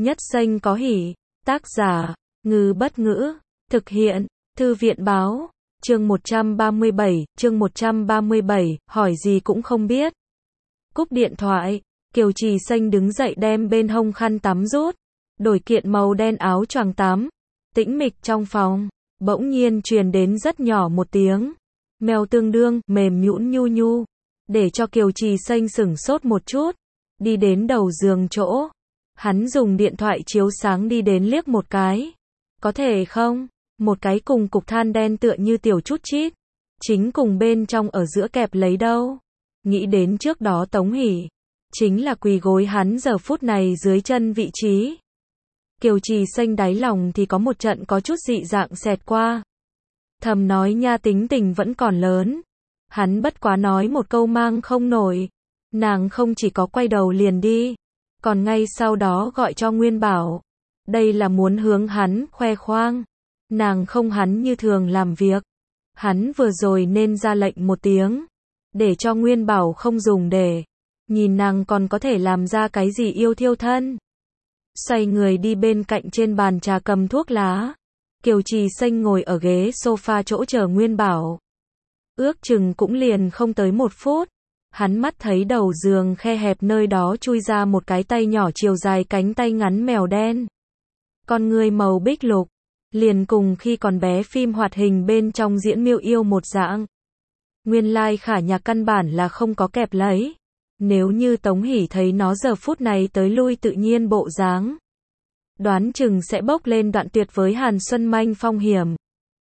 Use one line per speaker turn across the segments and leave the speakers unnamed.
Nhất xanh có hỉ. Tác giả, Ngư Bất Ngữ. Thực hiện, Thư viện Báo. Chương 137, hỏi gì cũng không biết. Cúp điện thoại, Kiều Trì Xanh đứng dậy đem bên hông khăn tắm rút, đổi kiện màu đen áo choàng tắm. Tĩnh mịch trong phòng, bỗng nhiên truyền đến rất nhỏ một tiếng. Mèo tương đương, mềm nhũn nhu nhu. Để cho Kiều Trì Xanh sửng sốt một chút. Đi đến đầu giường chỗ. Hắn dùng điện thoại chiếu sáng đi đến liếc một cái. Có thể không? Một cái cùng cục than đen tựa như tiểu chút chít. Chính cùng bên trong ở giữa kẹp lấy đâu. Nghĩ đến trước đó Tống Hỷ. Chính là quỳ gối hắn giờ phút này dưới chân vị trí. Kiều Trì Xanh đáy lòng thì có một trận có chút dị dạng xẹt qua. Thầm nói nha, tính tình vẫn còn lớn. Hắn bất quá nói một câu mang không nổi. Nàng không chỉ có quay đầu liền đi, còn ngay sau đó gọi cho Nguyên Bảo. Đây là muốn hướng hắn khoe khoang. Nàng không hắn như thường làm việc. Hắn vừa rồi nên ra lệnh một tiếng, để cho Nguyên Bảo không dùng để nhìn nàng còn có thể làm ra cái gì yêu thiêu thân. Xoay người đi bên cạnh trên bàn trà cầm thuốc lá. Kiều Trì Xanh ngồi ở ghế sofa chỗ chờ Nguyên Bảo. Ước chừng cũng liền không tới 1 phút. Hắn mắt thấy đầu giường khe hẹp nơi đó chui ra một cái tay nhỏ chiều dài cánh tay ngắn mèo đen. Con người màu bích lục, liền cùng khi còn bé phim hoạt hình bên trong diễn Miêu Yêu một dạng. Nguyên lai Khả Nhạc căn bản là không có kẹp lấy. Nếu như Tống Hỷ thấy nó giờ phút này tới lui tự nhiên bộ dáng, đoán chừng sẽ bốc lên đoạn tuyệt với Hàn Xuân Manh phong hiểm.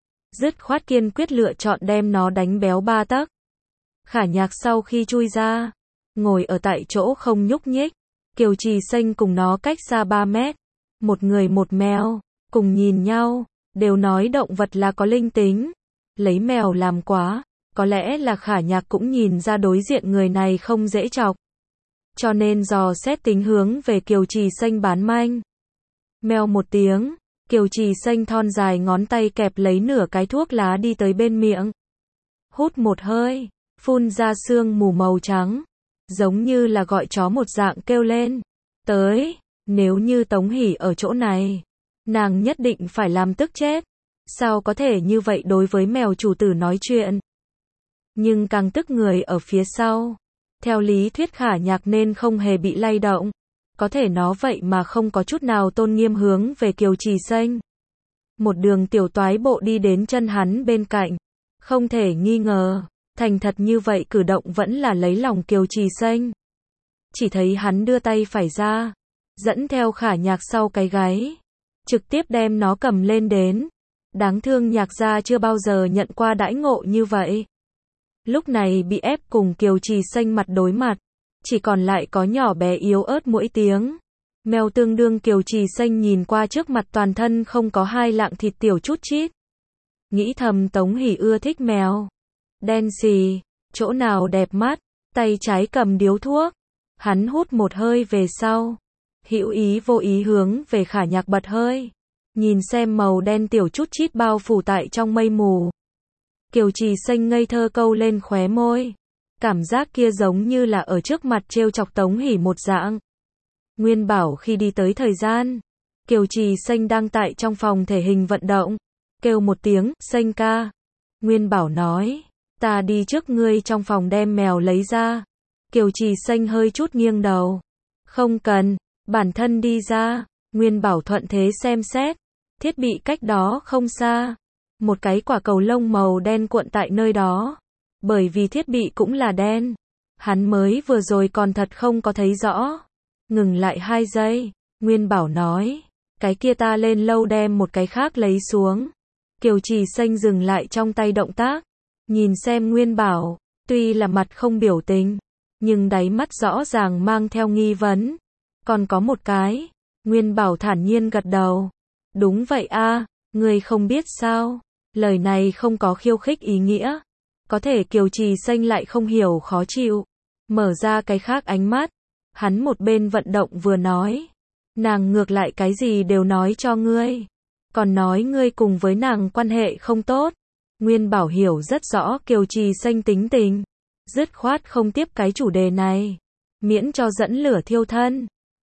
Dứt khoát kiên quyết lựa chọn đem nó đánh béo 3 tấc. Khả Nhạc sau khi chui ra, ngồi ở tại chỗ không nhúc nhích. Kiều Trì Xanh cùng nó cách xa 3 mét. Một người một mèo, cùng nhìn nhau, đều nói động vật là có linh tính. Lấy mèo làm quá, có lẽ là Khả Nhạc cũng nhìn ra đối diện người này không dễ chọc. Cho nên dò xét tính hướng về Kiều Trì Xanh bán manh. Mèo một tiếng, Kiều Trì Xanh thon dài ngón tay kẹp lấy nửa cái thuốc lá đi tới bên miệng. Hút một hơi, phun ra sương mù màu trắng, giống như là gọi chó một dạng kêu lên. Tới, nếu như Tống Hỷ ở chỗ này, nàng nhất định phải làm tức chết. Sao có thể như vậy đối với mèo chủ tử nói chuyện? Nhưng càng tức người ở phía sau. Theo lý thuyết Khả Nhạc nên không hề bị lay động. Có thể nó vậy mà không có chút nào tôn nghiêm hướng về Kiều Trì Xanh. Một đường tiểu toái bộ đi đến chân hắn bên cạnh. Không thể nghi ngờ, thành thật như vậy cử động vẫn là lấy lòng Kiều Trì Xanh. Chỉ thấy hắn đưa tay phải ra, dẫn theo Khả Nhạc sau cái gáy, trực tiếp đem nó cầm lên đến. Đáng thương Nhạc gia chưa bao giờ nhận qua đãi ngộ như vậy. Lúc này bị ép cùng Kiều Trì Xanh mặt đối mặt, chỉ còn lại có nhỏ bé yếu ớt mỗi tiếng. Mèo tương đương Kiều Trì Xanh nhìn qua trước mặt toàn thân không có 2 lạng thịt tiểu chút chít. Nghĩ thầm Tống Hỷ ưa thích mèo. Đen xì, chỗ nào đẹp mắt, tay trái cầm điếu thuốc. Hắn hút một hơi về sau. Hữu ý vô ý hướng về Khả Nhạc bật hơi. Nhìn xem màu đen tiểu chút chít bao phủ tại trong mây mù. Kiều Trì Xanh ngây thơ câu lên khóe môi. Cảm giác kia giống như là ở trước mặt trêu chọc Tống Hỷ một dạng. Nguyên Bảo khi đi tới thời gian, Kiều Trì Xanh đang tại trong phòng thể hình vận động. Kêu một tiếng, Xanh ca. Nguyên Bảo nói, ta đi trước ngươi trong phòng đem mèo lấy ra. Kiều Trì Xanh hơi chút nghiêng đầu. Không cần, bản thân đi ra. Nguyên Bảo thuận thế xem xét. Thiết bị cách đó không xa. Một cái quả cầu lông màu đen cuộn tại nơi đó. Bởi vì thiết bị cũng là đen. Hắn mới vừa rồi còn thật không có thấy rõ. Ngừng lại 2 giây. Nguyên Bảo nói, cái kia ta lên lâu đem một cái khác lấy xuống. Kiều Trì Xanh dừng lại trong tay động tác. Nhìn xem Nguyên Bảo, tuy là mặt không biểu tình, nhưng đáy mắt rõ ràng mang theo nghi vấn. Còn có một cái. Nguyên Bảo thản nhiên gật đầu. Đúng vậy a, ngươi không biết sao? Lời này không có khiêu khích ý nghĩa. Có thể Kiều Trì Xanh lại không hiểu khó chịu. Mở ra cái khác ánh mắt. Hắn một bên vận động vừa nói. Nàng ngược lại cái gì đều nói cho ngươi. Còn nói ngươi cùng với nàng quan hệ không tốt. Nguyên Bảo hiểu rất rõ Kiều Trì Xanh tính tình. Dứt khoát không tiếp cái chủ đề này. Miễn cho dẫn lửa thiêu thân.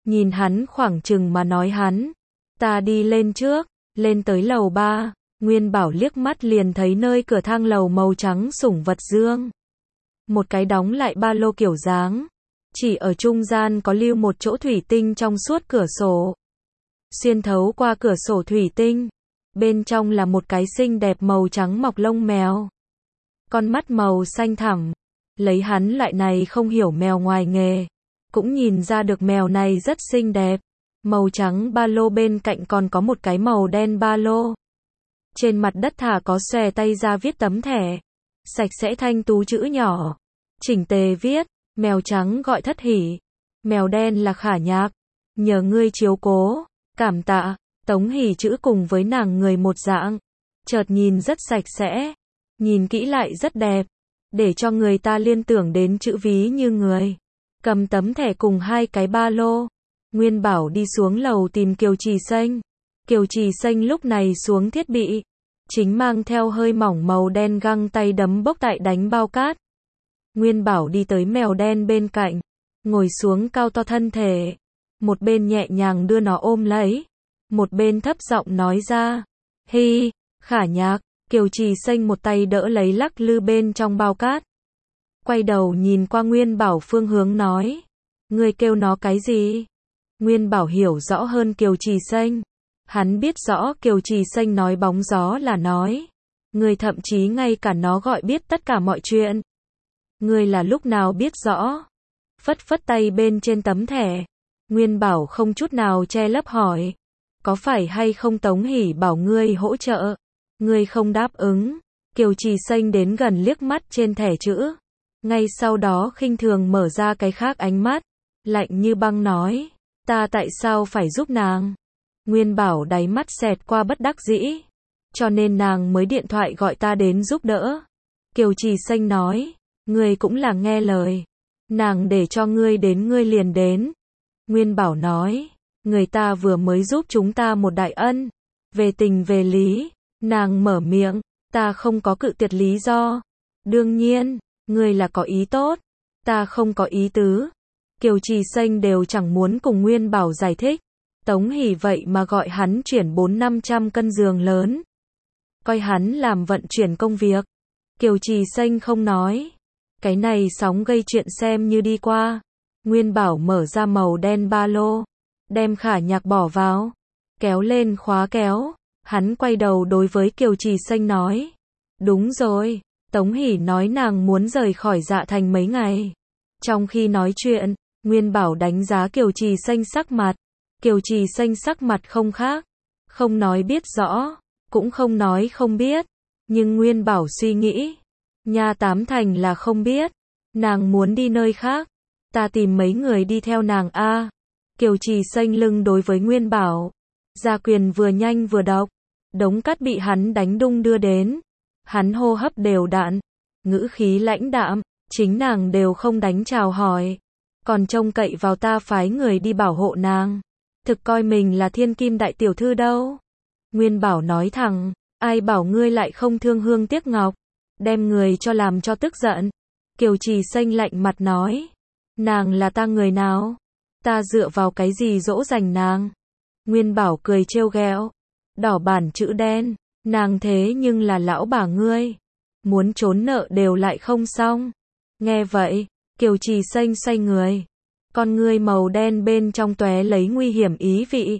nhìn hắn khoảng chừng mà nói hắn. Ta đi lên trước, lên tới lầu 3, Nguyên Bảo liếc mắt liền thấy nơi cửa thang lầu màu trắng sủng vật dương. Một cái đóng lại ba lô kiểu dáng. Chỉ ở trung gian có lưu một chỗ thủy tinh trong suốt cửa sổ. Xuyên thấu qua cửa sổ thủy tinh, bên trong là một cái xinh đẹp màu trắng mọc lông mèo. Con mắt màu xanh thẳm. Lấy hắn loại này không hiểu mèo ngoài nghề, cũng nhìn ra được mèo này rất xinh đẹp. Màu trắng ba lô bên cạnh còn có một cái màu đen ba lô. Trên mặt đất thả có xòe tay ra viết tấm thẻ. Sạch sẽ thanh tú chữ nhỏ. Chỉnh tề viết, mèo trắng gọi Thất Hỉ. Mèo đen là Khả Nhạc. Nhờ ngươi chiếu cố, cảm tạ. Tống Hỉ chữ cùng với nàng người một dạng. Chợt nhìn rất sạch sẽ. Nhìn kỹ lại rất đẹp. Để cho người ta liên tưởng đến chữ ví như người. Cầm tấm thẻ cùng hai cái ba lô. Nguyên Bảo đi xuống lầu tìm Kiều Trì Xanh. Kiều Trì Xanh lúc này xuống thiết bị. Chính mang theo hơi mỏng màu đen găng tay đấm bốc tại đánh bao cát. Nguyên Bảo đi tới mèo đen bên cạnh. Ngồi xuống cao to thân thể. Một bên nhẹ nhàng đưa nó ôm lấy. Một bên thấp giọng nói ra. Hi, Khả Nhạc. Kiều Trì Xanh một tay đỡ lấy lắc lư bên trong bao cát. Quay đầu nhìn qua Nguyên Bảo phương hướng nói. Ngươi kêu nó cái gì? Nguyên Bảo hiểu rõ hơn Kiều Trì Xanh. Hắn biết rõ Kiều Trì Xanh nói bóng gió là nói. Ngươi thậm chí ngay cả nó gọi biết tất cả mọi chuyện. Ngươi là lúc nào biết rõ? Phất phất tay bên trên tấm thẻ. Nguyên Bảo không chút nào che lấp hỏi. Có phải hay không Tống Hỉ bảo ngươi hỗ trợ? Ngươi không đáp ứng. Kiều Trì Xanh đến gần liếc mắt trên thẻ chữ. Ngay sau đó khinh thường mở ra cái khác ánh mắt. Lạnh như băng nói. Ta tại sao phải giúp nàng? Nguyên Bảo đáy mắt xẹt qua bất đắc dĩ. Cho nên nàng mới điện thoại gọi ta đến giúp đỡ. Kiều Trì Xanh nói. Ngươi cũng là nghe lời. Nàng để cho ngươi đến ngươi liền đến. Nguyên Bảo nói. Người ta vừa mới giúp chúng ta một đại ân. Về tình về lý. Nàng mở miệng. Ta không có cự tuyệt lý do. Đương nhiên, ngươi là có ý tốt. Ta không có ý tứ. Kiều Trì Xanh đều chẳng muốn cùng Nguyên Bảo giải thích. Tống Hỉ vậy mà gọi hắn chuyển 400-500 cân giường lớn. Coi hắn làm vận chuyển công việc. Kiều Trì Xanh không nói. Cái này sóng gây chuyện xem như đi qua. Nguyên Bảo mở ra màu đen ba lô. Đem Khả Nhạc bỏ vào. Kéo lên khóa kéo. Hắn quay đầu đối với Kiều Trì Xanh nói. Đúng rồi. Tống Hỉ nói nàng muốn rời khỏi Dạ Thành mấy ngày. Trong khi nói chuyện, Nguyên Bảo đánh giá Kiều Trì Xanh sắc mặt. Kiều Trì Xanh sắc mặt không khác. Không nói biết rõ. Cũng không nói không biết. Nhưng Nguyên Bảo suy nghĩ. Nha tám thành là không biết. Nàng muốn đi nơi khác. Ta tìm mấy người đi theo nàng a. Kiều Trì Xanh lưng đối với Nguyên Bảo. Gia quyền vừa nhanh vừa độc. Đống cát bị hắn đánh đung đưa đến. Hắn hô hấp đều đặn. Ngữ khí lãnh đạm. Chính nàng đều không đánh chào hỏi. Còn trông cậy vào ta phái người đi bảo hộ nàng. Thực coi mình là thiên kim đại tiểu thư đâu. Nguyên Bảo nói thẳng. Ai bảo ngươi lại không thương hương tiếc ngọc. Đem người cho làm cho tức giận. Kiều Trì Xanh lạnh mặt nói. Nàng là ta người nào? Ta dựa vào cái gì dỗ dành nàng? Nguyên Bảo cười trêu ghẹo. Đỏ bản chữ đen. Nàng thế nhưng là lão bà ngươi. Muốn trốn nợ đều lại không xong. Nghe vậy, Kiều Trì Xanh xoay người. Con ngươi màu đen bên trong tóe lấy nguy hiểm ý vị.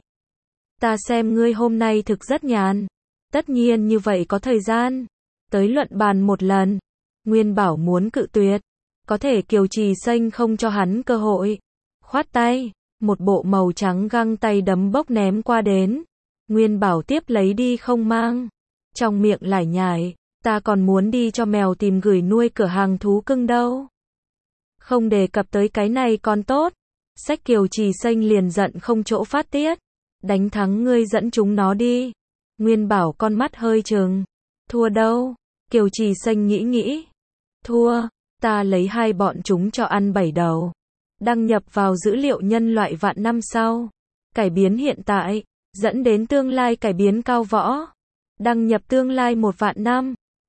Ta xem ngươi hôm nay thực rất nhàn. Tất nhiên như vậy có thời gian. Tới luận bàn một lần. Nguyên Bảo muốn cự tuyệt. Có thể Kiều Trì Xanh không cho hắn cơ hội. Khoát tay. Một bộ màu trắng găng tay đấm bốc ném qua đến. Nguyên Bảo tiếp lấy đi không mang. Trong miệng lải nhải. Ta còn muốn đi cho mèo tìm gửi nuôi cửa hàng thú cưng đâu. Không đề cập tới cái này còn tốt. Sách Kiều Trì Xanh liền giận không chỗ phát tiết. Đánh thắng ngươi dẫn chúng nó đi. Nguyên Bảo con mắt hơi trừng. Thua đâu? Kiều Trì Xanh nghĩ. Thua. Ta lấy hai bọn chúng cho ăn 7 đầu. Đăng nhập vào dữ liệu nhân loại vạn năm sau. Cải biến hiện tại. Dẫn đến tương lai cải biến cao võ. Đăng nhập tương lai 1 vạn năm.